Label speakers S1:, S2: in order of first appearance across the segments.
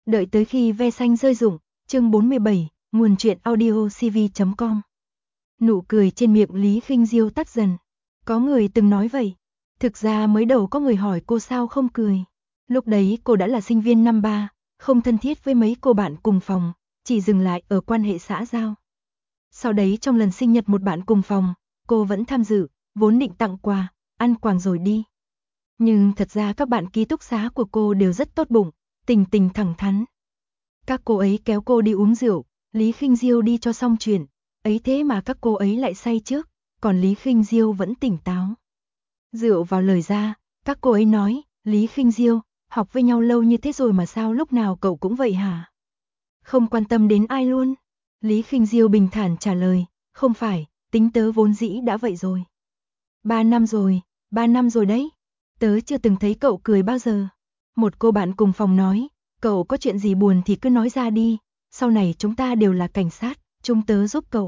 S1: Đợi tới khi ve xanh rơi rụng, chương 47, nguồn truyện audio cv.com. Nụ cười trên miệng Lý Khinh Diêu tắt dần. Có người từng nói vậy. Thực ra mới đầu có người hỏi cô sao không cười. Lúc đấy cô đã là sinh viên năm 3, không thân thiết với mấy cô bạn cùng phòng, chỉ dừng lại ở quan hệ xã giao. Sau đấy trong lần sinh nhật một bạn cùng phòng, cô vẫn tham dự, vốn định tặng quà, ăn quàng rồi đi. Nhưng thật ra các bạn ký túc xá của cô đều rất tốt bụng, tình tình thẳng thắn. Các cô ấy kéo cô đi uống rượu, Lý Khinh Diêu đi cho xong chuyện, ấy thế mà các cô ấy lại say trước, còn Lý Khinh Diêu vẫn tỉnh táo. Rượu vào lời ra, các cô ấy nói, Lý Khinh Diêu, học với nhau lâu như thế rồi mà sao lúc nào cậu cũng vậy hả? Không quan tâm đến ai luôn. Lý Khinh Diêu bình thản trả lời, không phải, tính tớ vốn dĩ đã vậy rồi. 3 năm rồi đấy. Tớ chưa từng thấy cậu cười bao giờ. Một cô bạn cùng phòng nói, cậu có chuyện gì buồn thì cứ nói ra đi, sau này chúng ta đều là cảnh sát, chúng tớ giúp cậu.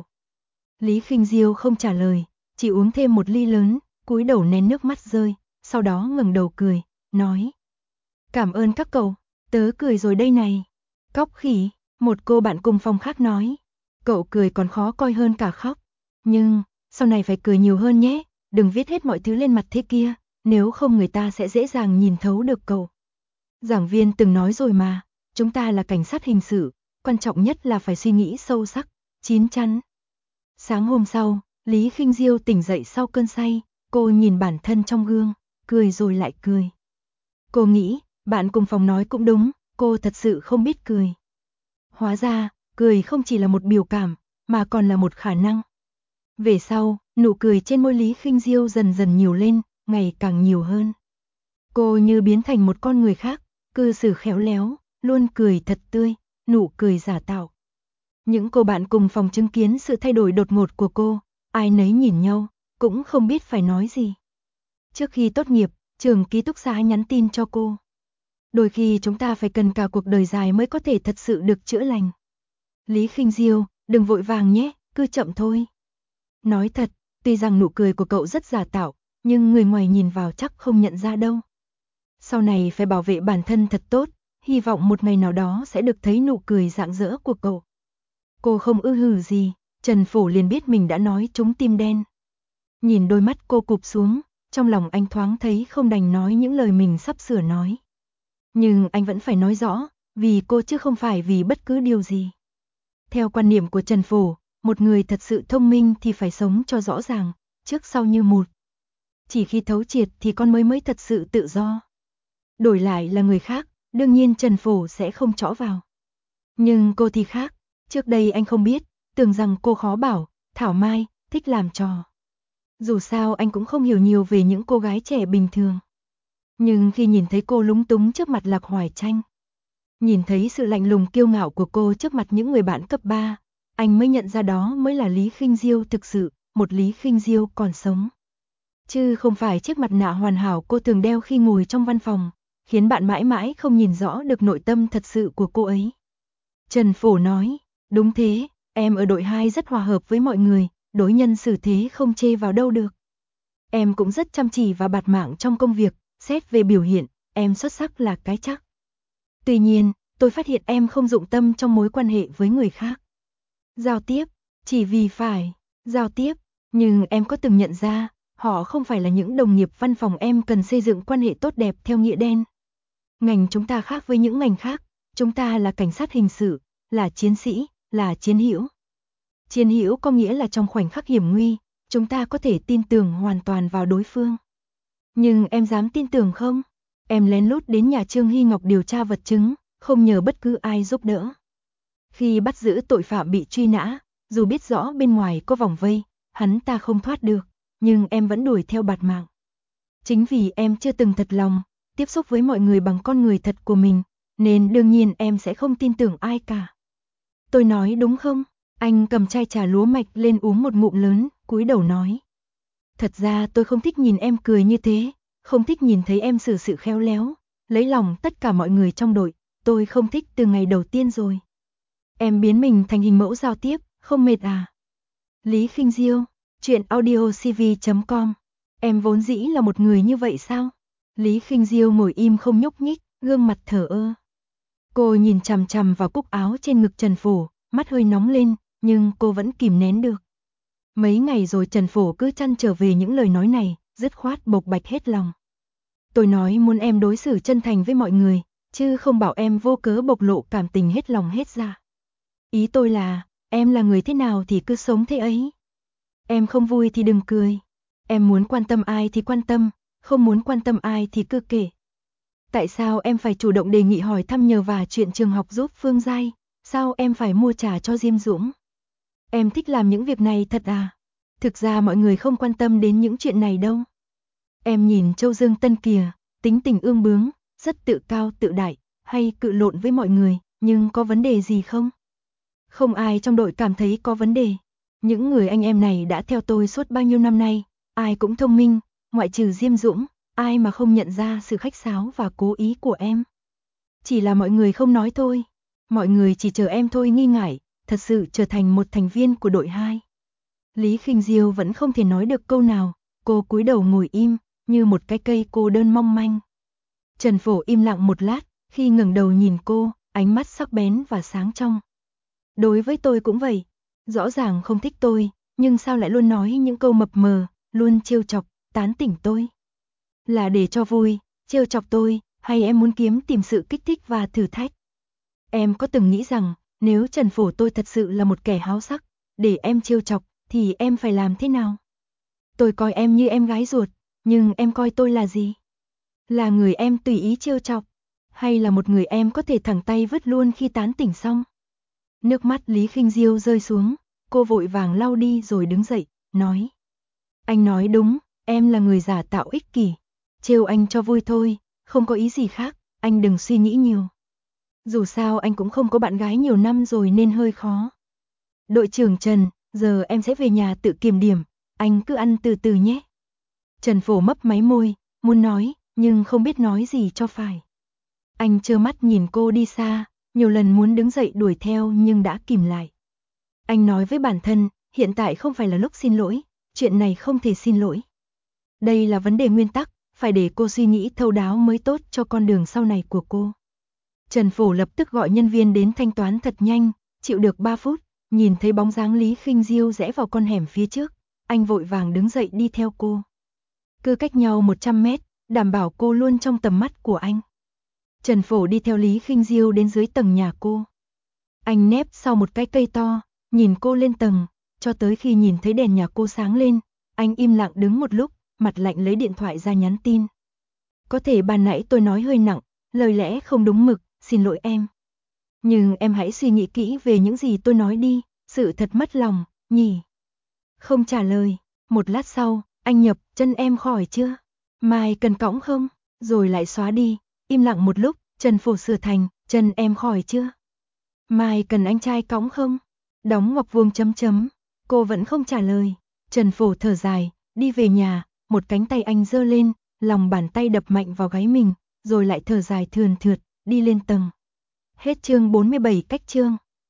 S1: Lý Khinh Diêu không trả lời, chỉ uống thêm một ly lớn, cúi đầu nén nước mắt rơi, sau đó ngẩng đầu cười, nói. Cảm ơn các cậu, tớ cười rồi đây này. Cóc khỉ, một cô bạn cùng phòng khác nói. Cậu cười còn khó coi hơn cả khóc. Nhưng, sau này phải cười nhiều hơn nhé, đừng viết hết mọi thứ lên mặt thế kia, nếu không người ta sẽ dễ dàng nhìn thấu được cậu. Giảng viên từng nói rồi mà, chúng ta là cảnh sát hình sự, quan trọng nhất là phải suy nghĩ sâu sắc, chín chắn. Sáng hôm sau, Lý Khinh Diêu tỉnh dậy sau cơn say, cô nhìn bản thân trong gương, cười rồi lại cười. Cô nghĩ, bạn cùng phòng nói cũng đúng, cô thật sự không biết cười. Hóa ra, cười không chỉ là một biểu cảm, mà còn là một khả năng. Về sau, nụ cười trên môi Lý Khinh Diêu dần dần nhiều lên, ngày càng nhiều hơn. Cô như biến thành một con người khác, cư xử khéo léo, luôn cười thật tươi, nụ cười giả tạo. Những cô bạn cùng phòng chứng kiến sự thay đổi đột ngột của cô, ai nấy nhìn nhau, cũng không biết phải nói gì. Trước khi tốt nghiệp, trường ký túc xá nhắn tin cho cô. Đôi khi chúng ta phải cần cả cuộc đời dài mới có thể thật sự được chữa lành. Lý Khinh Diêu, đừng vội vàng nhé, cứ chậm thôi. Nói thật, tuy rằng nụ cười của cậu rất giả tạo, nhưng người ngoài nhìn vào chắc không nhận ra đâu. Sau này phải bảo vệ bản thân thật tốt, hy vọng một ngày nào đó sẽ được thấy nụ cười rạng rỡ của cậu. Cô không hừ gì, Trần Phổ liền biết mình đã nói trúng tim đen. Nhìn đôi mắt cô cụp xuống, trong lòng anh thoáng thấy không đành nói những lời mình sắp sửa nói. Nhưng anh vẫn phải nói rõ, vì cô chứ không phải vì bất cứ điều gì. Theo quan niệm của Trần Phổ, một người thật sự thông minh thì phải sống cho rõ ràng, trước sau như một. Chỉ khi thấu triệt thì con mới thật sự tự do. Đổi lại là người khác, đương nhiên Trần Phổ sẽ không chõ vào. Nhưng cô thì khác, trước đây anh không biết, tưởng rằng cô khó bảo, thảo mai, thích làm trò. Dù sao anh cũng không hiểu nhiều về những cô gái trẻ bình thường. Nhưng khi nhìn thấy cô lúng túng trước mặt Lạc Hoài Tranh, nhìn thấy sự lạnh lùng kiêu ngạo của cô trước mặt những người bạn cấp 3, anh mới nhận ra đó mới là Lý Khinh Diêu thực sự, một Lý Khinh Diêu còn sống. Chứ không phải chiếc mặt nạ hoàn hảo cô thường đeo khi ngồi trong văn phòng, khiến bạn mãi mãi không nhìn rõ được nội tâm thật sự của cô ấy. Trần Phổ nói, đúng thế, em ở đội 2 rất hòa hợp với mọi người, đối nhân xử thế không chê vào đâu được. Em cũng rất chăm chỉ và bạt mạng trong công việc, xét về biểu hiện, em xuất sắc là cái chắc. Tuy nhiên, tôi phát hiện em không dụng tâm trong mối quan hệ với người khác. Giao tiếp, chỉ vì phải giao tiếp, nhưng em có từng nhận ra, họ không phải là những đồng nghiệp văn phòng em cần xây dựng quan hệ tốt đẹp theo nghĩa đen. Ngành chúng ta khác với những ngành khác, chúng ta là cảnh sát hình sự, là chiến sĩ, là chiến hữu. Chiến hữu có nghĩa là trong khoảnh khắc hiểm nguy, chúng ta có thể tin tưởng hoàn toàn vào đối phương. Nhưng em dám tin tưởng không? Em lén lút đến nhà Trương Hy Ngọc điều tra vật chứng, không nhờ bất cứ ai giúp đỡ. Khi bắt giữ tội phạm bị truy nã, dù biết rõ bên ngoài có vòng vây, hắn ta không thoát được, nhưng em vẫn đuổi theo bạt mạng. Chính vì em chưa từng thật lòng tiếp xúc với mọi người bằng con người thật của mình, nên đương nhiên em sẽ không tin tưởng ai cả. Tôi nói đúng không? Anh cầm chai trà lúa mạch lên uống một ngụm lớn, cúi đầu nói. Thật ra tôi không thích nhìn em cười như thế, không thích nhìn thấy em xử sự khéo léo, lấy lòng tất cả mọi người trong đội, tôi không thích từ ngày đầu tiên rồi. Em biến mình thành hình mẫu giao tiếp, không mệt à? Lý Khinh Diêu, truyện audio cv.com. Em vốn dĩ là một người như vậy sao? Lý Khinh Diêu ngồi im không nhúc nhích, gương mặt thờ ơ. Cô nhìn chằm chằm vào cúc áo trên ngực Trần Phổ, mắt hơi nóng lên, nhưng cô vẫn kìm nén được. Mấy ngày rồi Trần Phổ cứ trăn trở về những lời nói này, dứt khoát bộc bạch hết lòng. Tôi nói muốn em đối xử chân thành với mọi người, chứ không bảo em vô cớ bộc lộ cảm tình hết lòng hết dạ. Ý tôi là, em là người thế nào thì cứ sống thế ấy. Em không vui thì đừng cười. Em muốn quan tâm ai thì quan tâm, không muốn quan tâm ai thì cứ kể. Tại sao em phải chủ động đề nghị hỏi thăm nhờ vả chuyện trường học giúp Phương Giai? Sao em phải mua trà cho Diêm Dũng? Em thích làm những việc này thật à? Thực ra mọi người không quan tâm đến những chuyện này đâu. Em nhìn Châu Dương Tân kìa, tính tình ương bướng, rất tự cao tự đại, hay cự lộn với mọi người, nhưng có vấn đề gì không? Không ai trong đội cảm thấy có vấn đề. Những người anh em này đã theo tôi suốt bao nhiêu năm nay, ai cũng thông minh, ngoại trừ Diêm Dũng, ai mà không nhận ra sự khách sáo và cố ý của em. Chỉ là mọi người không nói thôi. Mọi người chỉ chờ em thôi nghi ngại, thật sự trở thành một thành viên của đội 2. Lý Khinh Diêu vẫn không thể nói được câu nào, cô cúi đầu ngồi im, như một cái cây cô đơn mong manh. Trần Phổ im lặng một lát, khi ngẩng đầu nhìn cô, ánh mắt sắc bén và sáng trong. Đối với tôi cũng vậy, rõ ràng không thích tôi, nhưng sao lại luôn nói những câu mập mờ, luôn trêu chọc, tán tỉnh tôi. Là để cho vui, trêu chọc tôi, hay em muốn kiếm tìm sự kích thích và thử thách? Em có từng nghĩ rằng, nếu Trần Phổ tôi thật sự là một kẻ háo sắc, để em trêu chọc, thì em phải làm thế nào? Tôi coi em như em gái ruột, nhưng em coi tôi là gì? Là người em tùy ý trêu chọc, hay là một người em có thể thẳng tay vứt luôn khi tán tỉnh xong? Nước mắt Lý Khinh Diêu rơi xuống, cô vội vàng lau đi rồi đứng dậy, nói. Anh nói đúng, em là người giả tạo ích kỷ. Trêu anh cho vui thôi, không có ý gì khác, anh đừng suy nghĩ nhiều. Dù sao anh cũng không có bạn gái nhiều năm rồi nên hơi khó. Đội trưởng Trần, giờ em sẽ về nhà tự kiểm điểm, anh cứ ăn từ từ nhé. Trần Phổ mấp máy môi, muốn nói, nhưng không biết nói gì cho phải. Anh trơ mắt nhìn cô đi xa, nhiều lần muốn đứng dậy đuổi theo nhưng đã kìm lại. Anh nói với bản thân, hiện tại không phải là lúc xin lỗi, chuyện này không thể xin lỗi. Đây là vấn đề nguyên tắc, phải để cô suy nghĩ thấu đáo mới tốt cho con đường sau này của cô. Trần Phổ lập tức gọi nhân viên đến thanh toán thật nhanh, chịu được 3 phút, nhìn thấy bóng dáng Lý Khinh Diêu rẽ vào con hẻm phía trước, anh vội vàng đứng dậy đi theo cô. Cứ cách nhau 100 mét, đảm bảo cô luôn trong tầm mắt của anh. Trần Phổ đi theo Lý Khinh Diêu đến dưới tầng nhà cô. Anh nép sau một cái cây to, nhìn cô lên tầng, cho tới khi nhìn thấy đèn nhà cô sáng lên, anh im lặng đứng một lúc, mặt lạnh lấy điện thoại ra nhắn tin. Có thể ban nãy tôi nói hơi nặng, lời lẽ không đúng mực, xin lỗi em. Nhưng em hãy suy nghĩ kỹ về những gì tôi nói đi, sự thật mất lòng, nhỉ? Không trả lời, một lát sau, anh nhập, chân em khỏi chưa? Mai cần cõng không? Rồi lại xóa đi, im lặng một lúc, Trần Phổ sửa thành, chân em khỏi chưa? Mai cần anh trai cõng không? Đóng ngoặc vuông chấm chấm, cô vẫn không trả lời. Trần Phổ thở dài, đi về nhà, một cánh tay anh giơ lên, lòng bàn tay đập mạnh vào gáy mình, rồi lại thở dài thườn thượt, đi lên tầng. Hết chương 47 cách chương.